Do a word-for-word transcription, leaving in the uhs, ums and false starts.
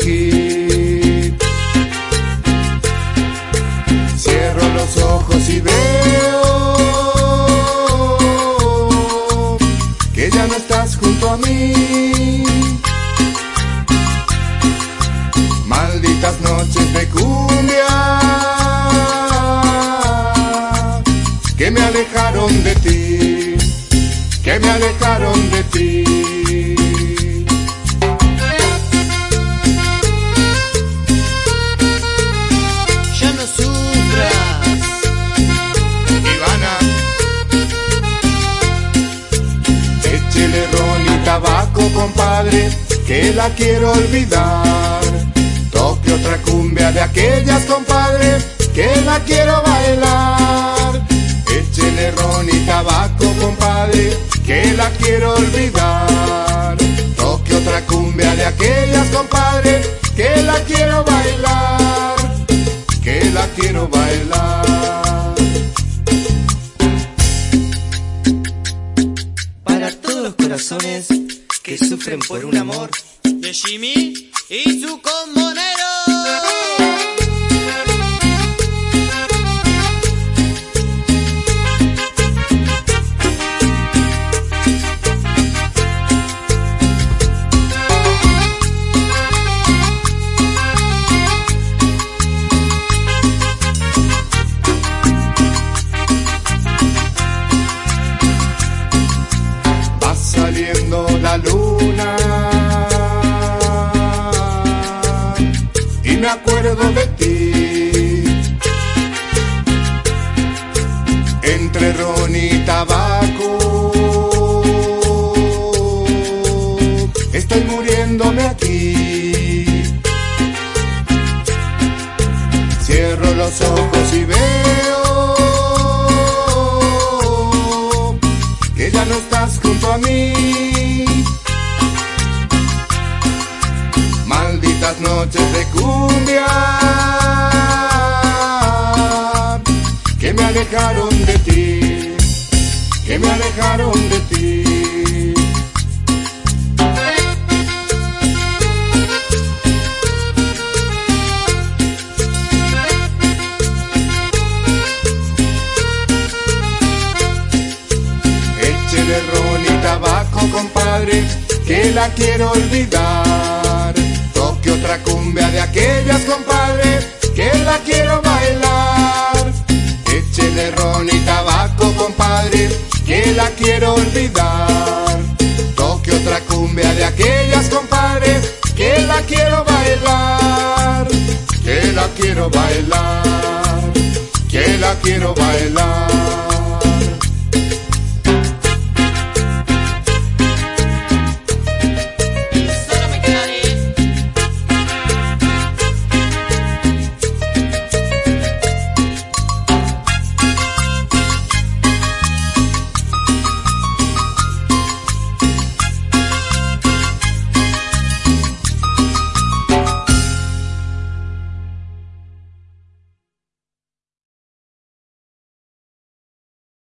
hit. Cierro los ojos y veo que ya no estás junto a mí. Malditas noches de cumbia que me alejaron de ti, que me alejaron de ti. Ya no sufras, Ivana, échele ron y tabaco, compadre, que la quiero olvidar. Toque otra cumbia de aquellas, compadre, que la quiero bailar. Échele ron y tabaco, compadre, que la quiero olvidar. Toque otra cumbia de aquellas, compadre, que la quiero bailar, que la quiero bailar. para todos los corazones que sufren por un amor, de Jimmy y su combonero. Va saliendo la luna y me acuerdo de ti. Entre ron y tabaco estoy muriéndome aquí. Cierro los ojos y veo que ya no estás junto a mí. Malditas noches de cumbia que me alejaron de ti, que me alejaron de ti. Échele ron y tabaco, compadre, que la quiero olvidar. Toque otra cumbia de aquellas, compadre, que la quiero bailar. Échele ron y tabaco, compadre, que la quiero olvidar. Toque otra cumbia de aquellas, compadre, que la quiero bailar, que la quiero bailar, que la quiero bailar.